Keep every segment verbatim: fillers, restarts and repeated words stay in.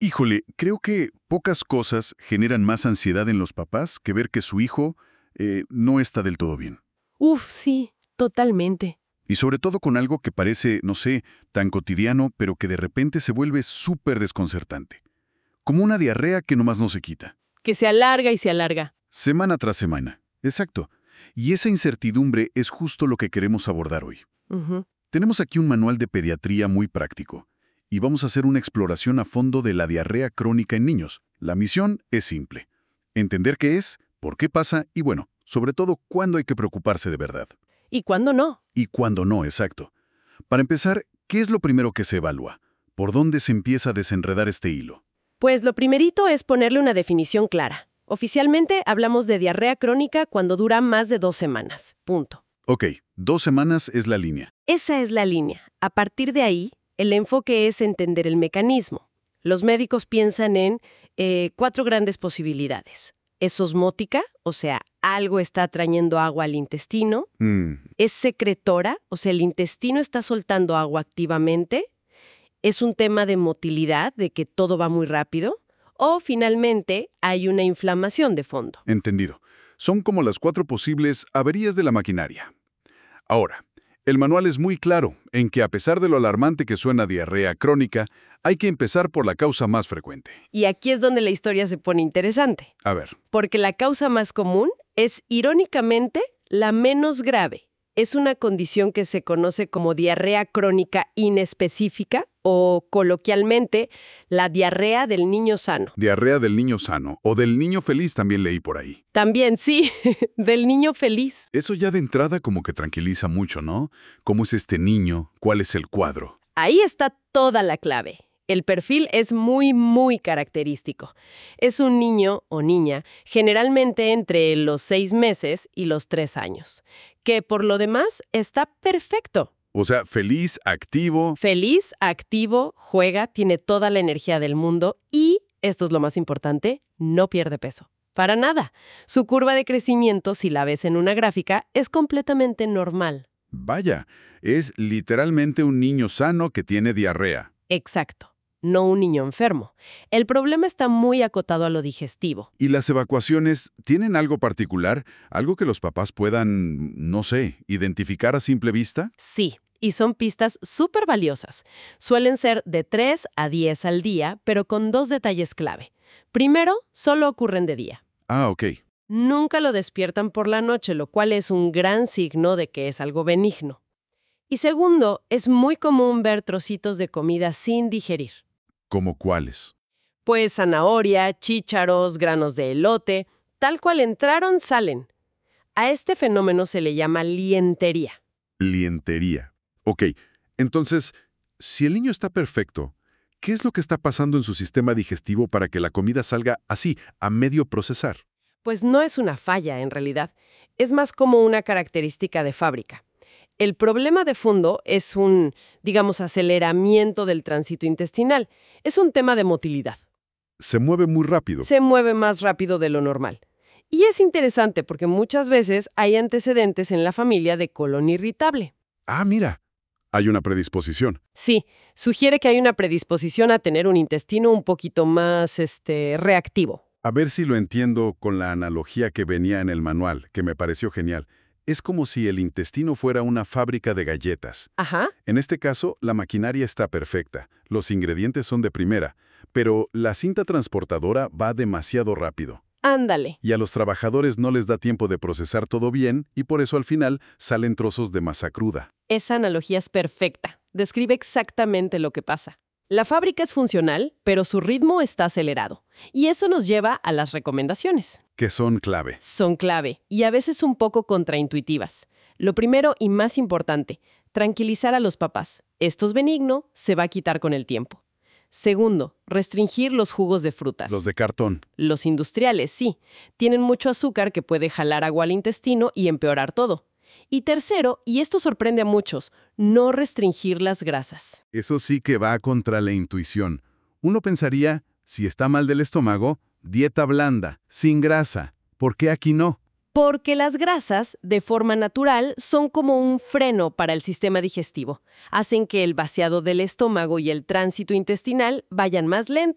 Híjole, creo que pocas cosas generan más ansiedad en los papás que ver que su hijo eh, no está del todo bien. Uf, sí, totalmente. Y sobre todo con algo que parece, no sé, tan cotidiano, pero que de repente se vuelve súper desconcertante. Como una diarrea que nomás no se quita. Que se alarga y se alarga. Semana tras semana. Exacto. Y esa incertidumbre es justo lo que queremos abordar hoy. Ujú. Tenemos aquí un manual de pediatría muy práctico. Y vamos a hacer una exploración a fondo de la diarrea crónica en niños. La misión es simple. Entender qué es, por qué pasa y, bueno, sobre todo, cuándo hay que preocuparse de verdad. ¿Y cuándo no? Y cuándo no, exacto. Para empezar, ¿qué es lo primero que se evalúa? ¿Por dónde se empieza a desenredar este hilo? Pues lo primerito es ponerle una definición clara. Oficialmente hablamos de diarrea crónica cuando dura más de dos semanas. Punto. Ok, dos semanas es la línea. Esa es la línea. A partir de ahí, el enfoque es entender el mecanismo. Los médicos piensan en eh, cuatro grandes posibilidades. ¿Es osmótica? O sea, algo está trayendo agua al intestino. Mm, ¿Es secretora? O sea, el intestino está soltando agua activamente. ¿Es un tema de motilidad, de que todo va muy rápido? O, finalmente, hay una inflamación de fondo. entendido. Son como las cuatro posibles averías de la maquinaria. Ahora, el manual es muy claro en que a pesar de lo alarmante que suena diarrea crónica, hay que empezar por la causa más frecuente. Y aquí es donde la historia se pone interesante. A ver, Porque la causa más común es, irónicamente, la menos grave. Es una condición que se conoce como diarrea crónica inespecífica o, coloquialmente, la diarrea del niño sano. diarrea del niño sano o del niño feliz también leí por ahí. También, sí, del niño feliz. Eso ya de entrada como que tranquiliza mucho, ¿no? ¿Cómo es este niño? ¿Cuál es el cuadro? Ahí está toda la clave. El perfil es muy, muy característico. Es un niño o niña, generalmente entre los seis meses y los tres años, que por lo demás está perfecto. O sea, feliz, activo. Feliz, activo, juega, tiene toda la energía del mundo y, esto es lo más importante, no pierde peso. Para nada. Su curva de crecimiento, si la ves en una gráfica, es completamente normal. Vaya, es literalmente un niño sano que tiene diarrea. Exacto. No un niño enfermo. El problema está muy acotado a lo digestivo. ¿Y las evacuaciones tienen algo particular? ¿Algo que los papás puedan, no sé, identificar a simple vista? Sí, y son pistas súper valiosas. Suelen ser de tres a diez al día, pero con dos detalles clave. Primero, solo ocurren de día. Ah, ok. Nunca lo despiertan por la noche, lo cual es un gran signo de que es algo benigno. Y segundo, es muy común ver trocitos de comida sin digerir. ¿Cómo cuáles? Pues zanahoria, chícharos, granos de elote, tal cual entraron, salen. A este fenómeno se le llama lientería. Lientería. Ok, entonces, si el niño está perfecto, ¿qué es lo que está pasando en su sistema digestivo para que la comida salga así, a medio procesar? Pues no es una falla, en realidad. Es más como una característica de fábrica. El problema de fondo es un, digamos, aceleramiento del tránsito intestinal. Es un tema de motilidad. Se mueve muy rápido. Se mueve más rápido de lo normal. Y es interesante porque muchas veces hay antecedentes en la familia de colon irritable. Ah, mira, hay una predisposición. Sí, sugiere que hay una predisposición a tener un intestino un poquito más, este, reactivo. A ver si lo entiendo con la analogía que venía en el manual, que me pareció genial. Es como si el intestino fuera una fábrica de galletas. Ajá. En este caso, la maquinaria está perfecta, los ingredientes son de primera, pero la cinta transportadora va demasiado rápido. Ándale. Y a los trabajadores no les da tiempo de procesar todo bien y por eso al final salen trozos de masa cruda. Esa analogía es perfecta. Describe exactamente lo que pasa. La fábrica es funcional, pero su ritmo está acelerado. Y eso nos lleva a las recomendaciones. Que son clave. Son clave y a veces un poco contraintuitivas. Lo primero y más importante, tranquilizar a los papás. Esto es benigno, se va a quitar con el tiempo. Segundo, restringir los jugos de frutas. Los de cartón. Los industriales, sí. Tienen mucho azúcar que puede jalar agua al intestino y empeorar todo. Y tercero, y esto sorprende a muchos, no restringir las grasas. Eso sí que va contra la intuición. Uno pensaría, si está mal del estómago, dieta blanda, sin grasa. ¿Por qué aquí no? Porque las grasas, de forma natural, son como un freno para el sistema digestivo. Hacen que el vaciado del estómago y el tránsito intestinal vayan más lento.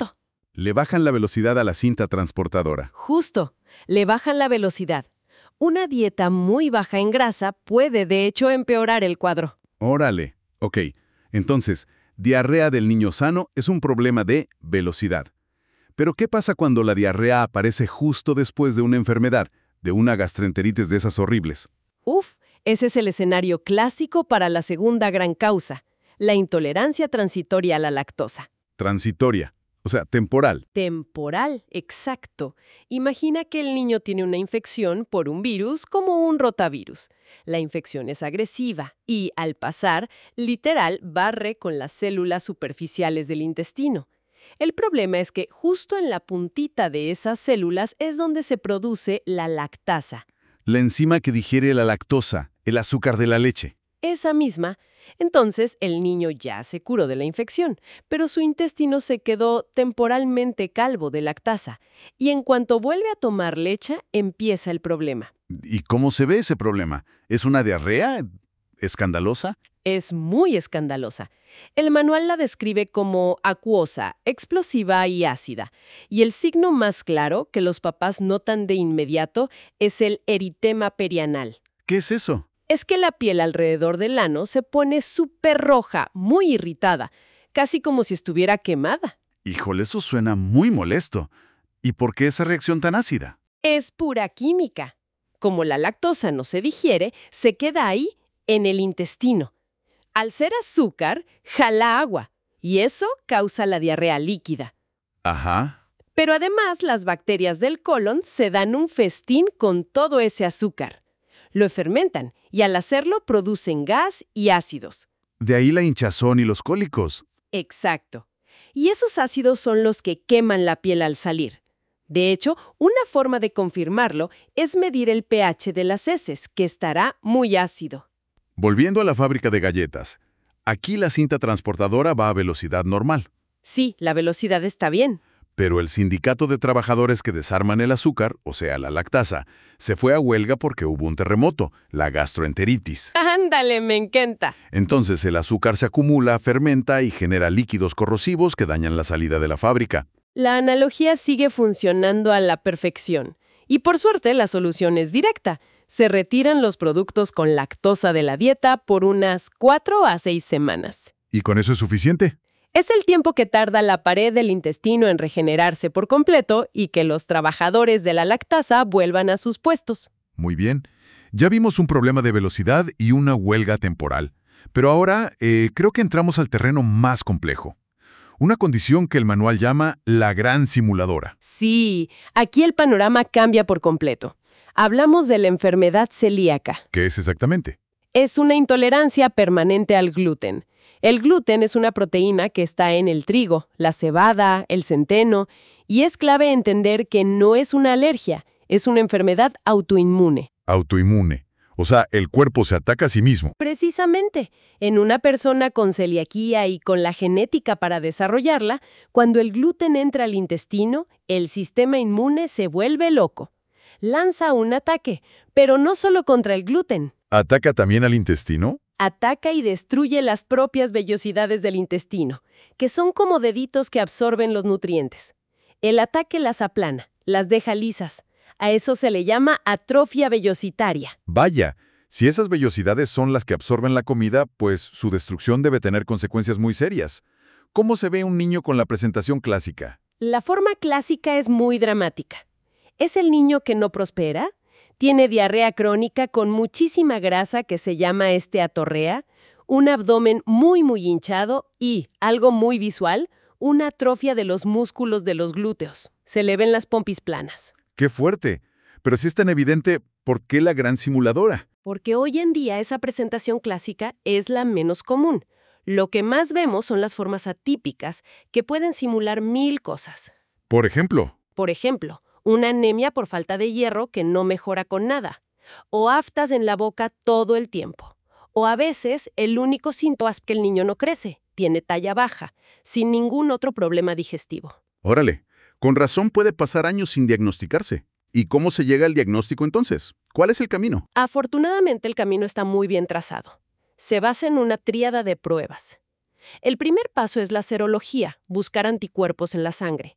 Le bajan la velocidad a la cinta transportadora. Justo, le bajan la velocidad. Una dieta muy baja en grasa puede, de hecho, empeorar el cuadro. Órale. Ok, entonces, diarrea del niño sano es un problema de velocidad. Pero ¿qué pasa cuando la diarrea aparece justo después de una enfermedad, de una gastroenteritis de esas horribles? Uf, ese es el escenario clásico para la segunda gran causa, la intolerancia transitoria a la lactosa. Transitoria, o sea, temporal. Temporal, exacto. Imagina que el niño tiene una infección por un virus como un rotavirus. La infección es agresiva y, al pasar, literal barre con las células superficiales del intestino. El problema es que justo en la puntita de esas células es donde se produce la lactasa. La enzima que digiere la lactosa, el azúcar de la leche. Esa misma. Entonces, el niño ya se curó de la infección, pero su intestino se quedó temporalmente calvo de lactasa. Y en cuanto vuelve a tomar leche, empieza el problema. ¿Y cómo se ve ese problema? ¿Es una diarrea escandalosa? Es muy escandalosa. El manual la describe como acuosa, explosiva y ácida. Y el signo más claro que los papás notan de inmediato es el eritema perianal. ¿Qué es eso? Es que la piel alrededor del ano se pone súper roja, muy irritada, casi como si estuviera quemada. Híjole, eso suena muy molesto. ¿Y por qué esa reacción tan ácida? Es pura química. Como la lactosa no se digiere, se queda ahí, en el intestino. Al ser azúcar, jala agua, y eso causa la diarrea líquida. Ajá. Pero además, las bacterias del colon se dan un festín con todo ese azúcar. Lo fermentan, y al hacerlo producen gas y ácidos. De ahí la hinchazón y los cólicos. Exacto. Y esos ácidos son los que queman la piel al salir. De hecho, una forma de confirmarlo es medir el pH de las heces, que estará muy ácido. Volviendo a la fábrica de galletas, aquí la cinta transportadora va a velocidad normal. Sí, la velocidad está bien. Pero el sindicato de trabajadores que desarman el azúcar, o sea, la lactasa, se fue a huelga porque hubo un terremoto, la gastroenteritis. ¡Ándale, me encanta! Entonces el azúcar se acumula, fermenta y genera líquidos corrosivos que dañan la salida de la fábrica. La analogía sigue funcionando a la perfección. Y por suerte la solución es directa. Se retiran los productos con lactosa de la dieta por unas cuatro a seis semanas. ¿Y con eso es suficiente? Es el tiempo que tarda la pared del intestino en regenerarse por completo y que los trabajadores de la lactasa vuelvan a sus puestos. Muy bien. Ya vimos un problema de velocidad y una huelga temporal. Pero ahora eh, creo que entramos al terreno más complejo. Una condición que el manual llama la gran simuladora. Sí, aquí el panorama cambia por completo. Hablamos de la enfermedad celíaca. ¿Qué es exactamente? Es una intolerancia permanente al gluten. El gluten es una proteína que está en el trigo, la cebada, el centeno, y es clave entender que no es una alergia, es una enfermedad autoinmune. Autoinmune. O sea, el cuerpo se ataca a sí mismo. Precisamente, en una persona con celiaquía y con la genética para desarrollarla, cuando el gluten entra al intestino, el sistema inmune se vuelve loco. Lanza un ataque, pero no solo contra el gluten. ¿Ataca también al intestino? Ataca y destruye las propias vellosidades del intestino, que son como deditos que absorben los nutrientes. El ataque las aplana, las deja lisas. A eso se le llama atrofia vellositaria. Vaya, si esas vellosidades son las que absorben la comida, pues su destrucción debe tener consecuencias muy serias. ¿Cómo se ve un niño con la presentación clásica? La forma clásica es muy dramática. Es el niño que no prospera, tiene diarrea crónica con muchísima grasa que se llama esteatorrea, un abdomen muy muy hinchado y, algo muy visual, una atrofia de los músculos de los glúteos. Se le ven las pompis planas. ¡Qué fuerte! Pero si es tan evidente, ¿por qué la gran simuladora? Porque hoy en día esa presentación clásica es la menos común. Lo que más vemos son las formas atípicas que pueden simular mil cosas. Por ejemplo. Por ejemplo, una anemia por falta de hierro que no mejora con nada. O aftas en la boca todo el tiempo. O a veces el único síntoma es que el niño no crece, tiene talla baja, sin ningún otro problema digestivo. Órale, con razón puede pasar años sin diagnosticarse. ¿Y cómo se llega al diagnóstico entonces? ¿Cuál es el camino? Afortunadamente el camino está muy bien trazado. Se basa en una tríada de pruebas. El primer paso es la serología, buscar anticuerpos en la sangre.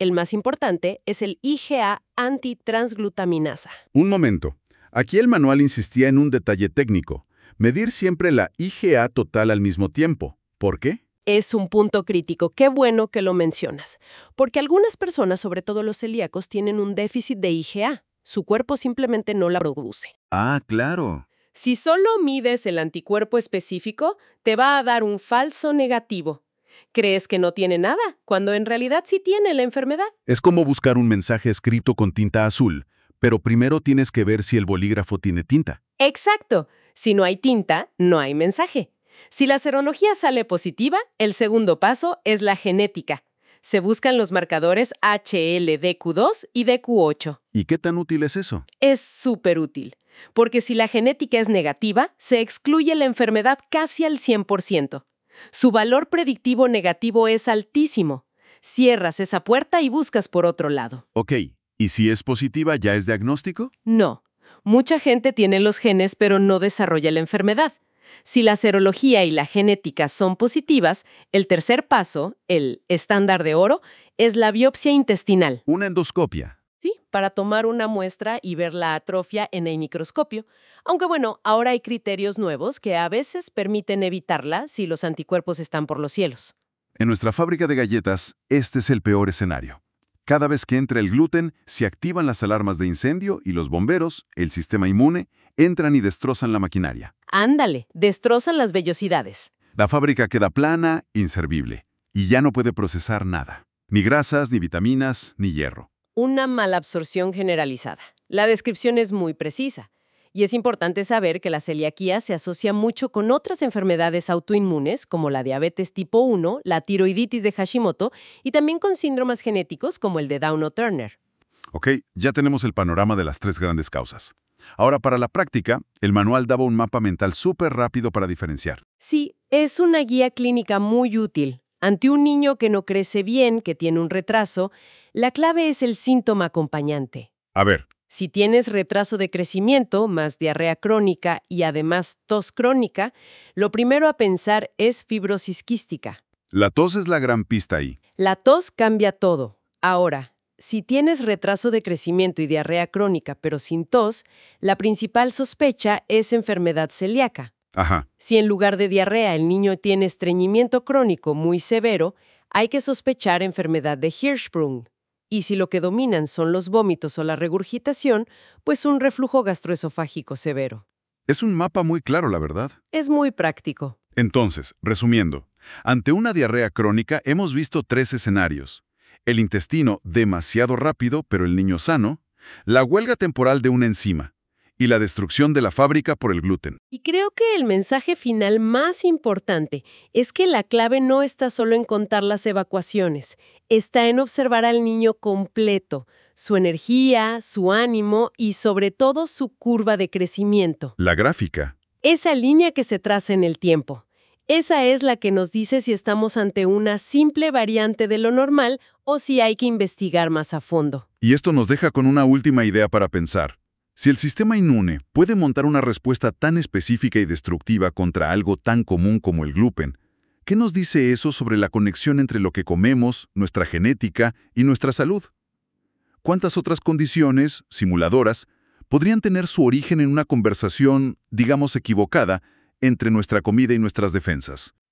El más importante es el I G A antitransglutaminasa. Un momento. Aquí el manual insistía en un detalle técnico. Medir siempre la I G A total al mismo tiempo. ¿Por qué? Es un punto crítico. Qué bueno que lo mencionas. Porque algunas personas, sobre todo los celíacos, tienen un déficit de I G A. Su cuerpo simplemente no la produce. Ah, claro. Si solo mides el anticuerpo específico, te va a dar un falso negativo. Crees que no tiene nada, cuando en realidad sí tiene la enfermedad. Es como buscar un mensaje escrito con tinta azul, pero primero tienes que ver si el bolígrafo tiene tinta. Exacto. Si no hay tinta, no hay mensaje. Si la serología sale positiva, el segundo paso es la genética. Se buscan los marcadores H L D Q dos y D Q ocho. ¿Y qué tan útil es eso? Es súper útil, porque si la genética es negativa, se excluye la enfermedad casi al cien por ciento. Su valor predictivo negativo es altísimo. Cierras esa puerta y buscas por otro lado. Ok, ¿y si es positiva ya es diagnóstico? No. Mucha gente tiene los genes pero no desarrolla la enfermedad. Si la serología y la genética son positivas, el tercer paso, el estándar de oro, es la biopsia intestinal. Una endoscopia. Sí, para tomar una muestra y ver la atrofia en el microscopio. Aunque bueno, ahora hay criterios nuevos que a veces permiten evitarla si los anticuerpos están por los cielos. En nuestra fábrica de galletas, este es el peor escenario. Cada vez que entra el gluten, se activan las alarmas de incendio y los bomberos, el sistema inmune, entran y destrozan la maquinaria. Ándale, destrozan las vellosidades. La fábrica queda plana, inservible, y ya no puede procesar nada. Ni grasas, ni vitaminas, ni hierro. Una malabsorción generalizada. La descripción es muy precisa. Y es importante saber que la celiaquía se asocia mucho con otras enfermedades autoinmunes, como la diabetes tipo uno, la tiroiditis de Hashimoto, y también con síndromes genéticos como el de Down o Turner. Ok, ya tenemos el panorama de las tres grandes causas. Ahora, para la práctica, el manual daba un mapa mental súper rápido para diferenciar. Sí, es una guía clínica muy útil. Ante un niño que no crece bien, que tiene un retraso, la clave es el síntoma acompañante. A ver. Si tienes retraso de crecimiento, más diarrea crónica y además tos crónica, lo primero a pensar es fibrosis quística. La tos es la gran pista ahí. La tos cambia todo. Ahora, si tienes retraso de crecimiento y diarrea crónica pero sin tos, la principal sospecha es enfermedad celíaca. Ajá. Si en lugar de diarrea el niño tiene estreñimiento crónico muy severo, hay que sospechar enfermedad de Hirschsprung. Y si lo que dominan son los vómitos o la regurgitación, pues un reflujo gastroesofágico severo. Es un mapa muy claro, la verdad. Es muy práctico. Entonces, resumiendo, ante una diarrea crónica hemos visto tres escenarios. El intestino demasiado rápido, pero el niño sano, la huelga temporal de una enzima y la destrucción de la fábrica por el gluten. Y creo que el mensaje final más importante es que la clave no está solo en contar las evacuaciones, está en observar al niño completo, su energía, su ánimo y sobre todo su curva de crecimiento. La gráfica. Esa línea que se traza en el tiempo. Esa es la que nos dice si estamos ante una simple variante de lo normal o si hay que investigar más a fondo. Y esto nos deja con una última idea para pensar. Si el sistema inmune puede montar una respuesta tan específica y destructiva contra algo tan común como el gluten, ¿qué nos dice eso sobre la conexión entre lo que comemos, nuestra genética y nuestra salud? ¿Cuántas otras condiciones, simuladoras, podrían tener su origen en una conversación, digamos, equivocada, entre nuestra comida y nuestras defensas?